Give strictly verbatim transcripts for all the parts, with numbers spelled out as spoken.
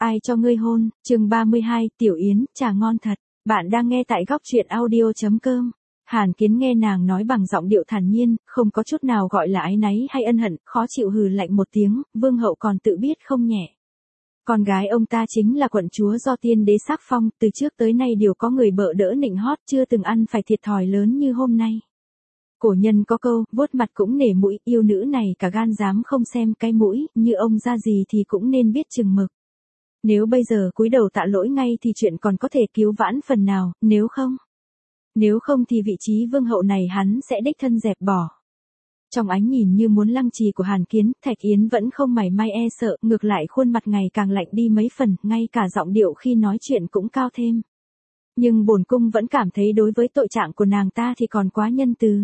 Ai cho ngươi hôn, chương ba mươi hai, Tiểu Yến, trà ngon thật. Bạn đang nghe tại góc truyện audio.com. Hàn Kiến nghe nàng nói bằng giọng điệu thản nhiên, không có chút nào gọi là áy náy hay ân hận, khó chịu hừ lạnh một tiếng, vương hậu còn tự biết không nhẹ. Con gái ông ta chính là quận chúa do tiên đế sắc phong, từ trước tới nay đều có người bợ đỡ nịnh hót, chưa từng ăn phải thiệt thòi lớn như hôm nay. Cổ nhân có câu, vuốt mặt cũng nể mũi, yêu nữ này cả gan dám không xem cái mũi, như ông ra gì thì cũng nên biết chừng mực. Nếu bây giờ cúi đầu tạ lỗi ngay thì chuyện còn có thể cứu vãn phần nào, nếu không. Nếu không thì vị trí vương hậu này hắn sẽ đích thân dẹp bỏ. Trong ánh nhìn như muốn lăng trì của Hàn Kiến, Thạch Yến vẫn không mảy may e sợ, ngược lại khuôn mặt ngày càng lạnh đi mấy phần, ngay cả giọng điệu khi nói chuyện cũng cao thêm. Nhưng bổn cung vẫn cảm thấy đối với tội trạng của nàng ta thì còn quá nhân từ.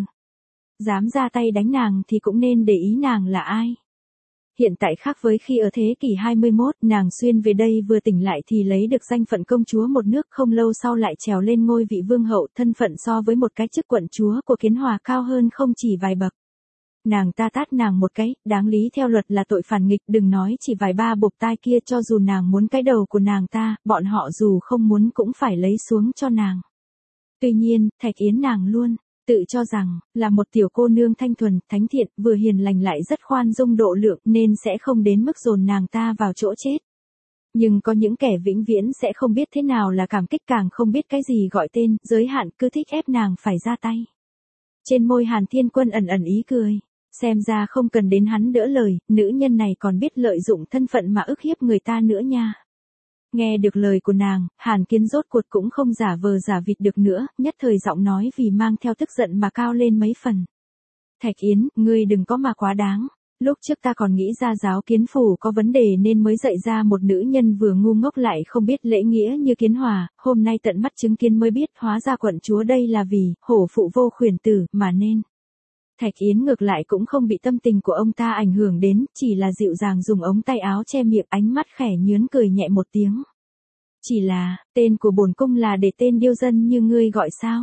Dám ra tay đánh nàng thì cũng nên để ý nàng là ai. Hiện tại khác với khi ở thế kỷ hai mươi mốt, nàng xuyên về đây vừa tỉnh lại thì lấy được danh phận công chúa một nước, không lâu sau lại trèo lên ngôi vị vương hậu, thân phận so với một cái chức quận chúa của Kiến Hòa cao hơn không chỉ vài bậc. Nàng ta tát nàng một cái, đáng lý theo luật là tội phản nghịch, đừng nói chỉ vài ba bộp tai kia, cho dù nàng muốn cái đầu của nàng ta, bọn họ dù không muốn cũng phải lấy xuống cho nàng. Tuy nhiên, Thạch Yến nàng luôn tự cho rằng, là một tiểu cô nương thanh thuần, thánh thiện, vừa hiền lành lại rất khoan dung độ lượng nên sẽ không đến mức dồn nàng ta vào chỗ chết. Nhưng có những kẻ vĩnh viễn sẽ không biết thế nào là cảm kích, càng không biết cái gì gọi tên, giới hạn, cứ thích ép nàng phải ra tay. Trên môi Hàn Thiên Quân ẩn ẩn ý cười, xem ra không cần đến hắn đỡ lời, nữ nhân này còn biết lợi dụng thân phận mà ức hiếp người ta nữa nha. Nghe được lời của nàng, Hàn Kiến rốt cuộc cũng không giả vờ giả vịt được nữa, nhất thời giọng nói vì mang theo tức giận mà cao lên mấy phần. Thạch Yến, ngươi đừng có mà quá đáng. Lúc trước ta còn nghĩ ra giáo Kiến phủ có vấn đề nên mới dạy ra một nữ nhân vừa ngu ngốc lại không biết lễ nghĩa như Kiến Hòa, hôm nay tận mắt chứng kiến mới biết hóa ra quận chúa đây là vì hổ phụ vô khuyển tử mà nên. Thạch Yến ngược lại cũng không bị tâm tình của ông ta ảnh hưởng đến, chỉ là dịu dàng dùng ống tay áo che miệng, ánh mắt khẽ nhướn cười nhẹ một tiếng. Chỉ là, tên của bổn cung là để tên điêu dân như ngươi gọi sao?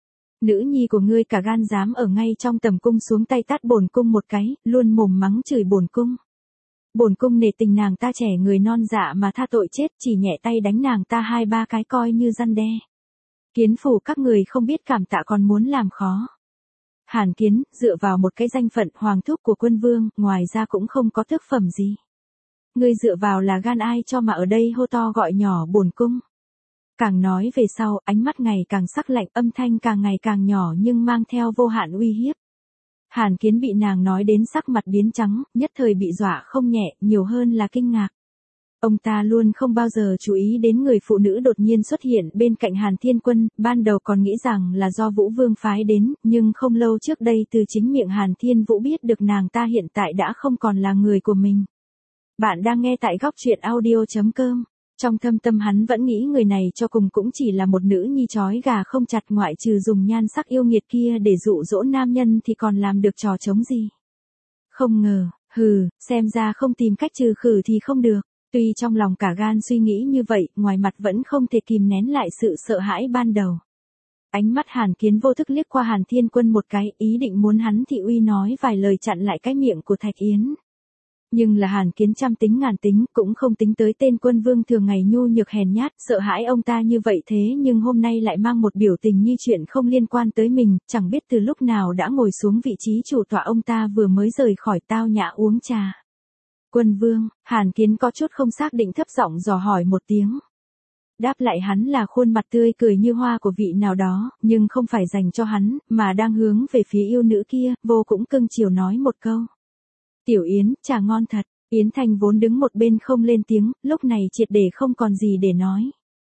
Nữ nhi của ngươi cả gan dám ở ngay trong tầm cung xuống tay tát bổn cung một cái, luôn mồm mắng chửi bổn cung. Bổn cung nể tình nàng ta trẻ người non dạ mà tha tội chết, chỉ nhẹ tay đánh nàng ta hai ba cái coi như răn đe. Kiến phủ các người không biết cảm tạ còn muốn làm khó. Hàn Kiến, dựa vào một cái danh phận hoàng thúc của quân vương, ngoài ra cũng không có tước phẩm gì. Ngươi dựa vào là gan ai cho mà ở đây hô to gọi nhỏ bổn cung. Càng nói về sau, ánh mắt ngày càng sắc lạnh, âm thanh càng ngày càng nhỏ nhưng mang theo vô hạn uy hiếp. Hàn Kiến bị nàng nói đến sắc mặt biến trắng, nhất thời bị dọa không nhẹ, nhiều hơn là kinh ngạc. Ông ta luôn không bao giờ chú ý đến người phụ nữ đột nhiên xuất hiện bên cạnh Hàn Thiên Quân, ban đầu còn nghĩ rằng là do Vũ Vương phái đến, nhưng không lâu trước đây từ chính miệng Hàn Thiên Vũ biết được nàng ta hiện tại đã không còn là người của mình. Bạn đang nghe tại góc truyện audio.com. Trong thâm tâm hắn vẫn nghĩ người này cho cùng cũng chỉ là một nữ nhi trói gà không chặt, ngoại trừ dùng nhan sắc yêu nghiệt kia để dụ dỗ nam nhân thì còn làm được trò trống gì. Không ngờ, hừ, xem ra không tìm cách trừ khử thì không được. Tuy trong lòng cả gan suy nghĩ như vậy, ngoài mặt vẫn không thể kìm nén lại sự sợ hãi ban đầu. Ánh mắt Hàn Kiến vô thức liếc qua Hàn Thiên Quân một cái, ý định muốn hắn thị uy nói vài lời chặn lại cái miệng của Thạch Yến. Nhưng là Hàn Kiến trăm tính ngàn tính, cũng không tính tới tên quân vương thường ngày nhu nhược hèn nhát, sợ hãi ông ta như vậy thế nhưng hôm nay lại mang một biểu tình như chuyện không liên quan tới mình, chẳng biết từ lúc nào đã ngồi xuống vị trí chủ tọa, ông ta vừa mới rời khỏi tao nhã uống trà. Quân vương, Hàn Kiến có chút không xác định thấp giọng dò hỏi một tiếng. Đáp lại hắn là khuôn mặt tươi cười như hoa của vị nào đó, nhưng không phải dành cho hắn, mà đang hướng về phía yêu nữ kia, vô cũng cưng chiều nói một câu. Tiểu Yến, trà ngon thật. Yến Thanh vốn đứng một bên không lên tiếng, lúc này triệt để không còn gì để nói.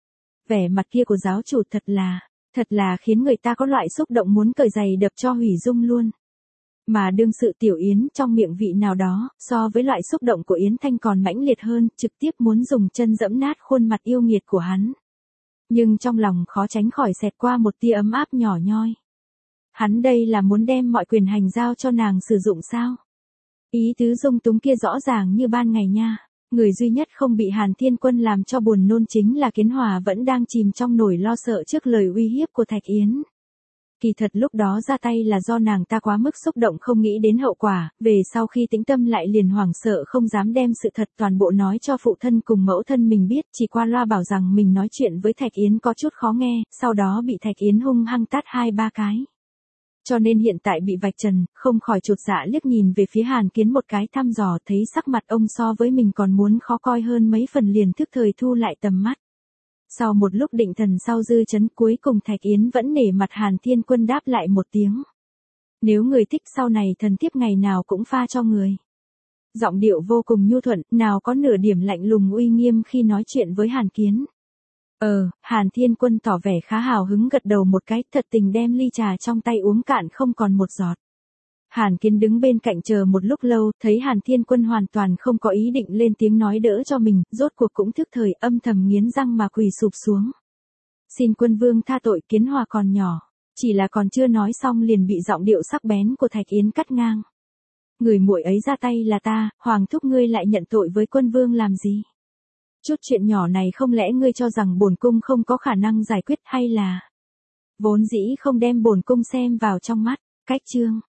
Vẻ mặt kia của giáo chủ thật là, thật là khiến người ta có loại xúc động muốn cởi giày đập cho hủy dung luôn. Mà đương sự Tiểu Yến trong miệng vị nào đó, so với loại xúc động của Yến Thanh còn mãnh liệt hơn, trực tiếp muốn dùng chân dẫm nát khuôn mặt yêu nghiệt của hắn. Nhưng trong lòng khó tránh khỏi xẹt qua một tia ấm áp nhỏ nhoi. Hắn đây là muốn đem mọi quyền hành giao cho nàng sử dụng sao? Ý tứ dung túng kia rõ ràng như ban ngày nha. Người duy nhất không bị Hàn Thiên Quân làm cho buồn nôn chính là Kiến Hòa vẫn đang chìm trong nỗi lo sợ trước lời uy hiếp của Thạch Yến. Kỳ thật lúc đó ra tay là do nàng ta quá mức xúc động không nghĩ đến hậu quả, về sau khi tĩnh tâm lại liền hoảng sợ không dám đem sự thật toàn bộ nói cho phụ thân cùng mẫu thân mình biết, chỉ qua loa bảo rằng mình nói chuyện với Thạch Yến có chút khó nghe, sau đó bị Thạch Yến hung hăng tát hai ba cái. Cho nên hiện tại bị vạch trần, không khỏi chột dạ liếc nhìn về phía Hàn Kiến một cái thăm dò, thấy sắc mặt ông so với mình còn muốn khó coi hơn mấy phần, liền thức thời thu lại tầm mắt. Sau một lúc định thần sau dư chấn, cuối cùng Thạch Yến vẫn nể mặt Hàn Thiên Quân đáp lại một tiếng. Nếu người thích sau này thần thiếp ngày nào cũng pha cho người. Giọng điệu vô cùng nhu thuận, nào có nửa điểm lạnh lùng uy nghiêm khi nói chuyện với Hàn Kiến. Ờ, Hàn Thiên Quân tỏ vẻ khá hào hứng gật đầu một cái, thật tình đem ly trà trong tay uống cạn không còn một giọt. Hàn Kiến đứng bên cạnh chờ một lúc lâu, thấy Hàn Thiên Quân hoàn toàn không có ý định lên tiếng nói đỡ cho mình, rốt cuộc cũng thức thời âm thầm nghiến răng mà quỳ sụp xuống. Xin quân vương tha tội, Kiến Hòa còn nhỏ. Chỉ là còn chưa nói xong liền bị giọng điệu sắc bén của Thạch Yến cắt ngang. Người muội ấy ra tay là ta, hoàng thúc ngươi lại nhận tội với quân vương làm gì? Chút chuyện nhỏ này không lẽ ngươi cho rằng bổn cung không có khả năng giải quyết, hay là vốn dĩ không đem bổn cung xem vào trong mắt? Cách chương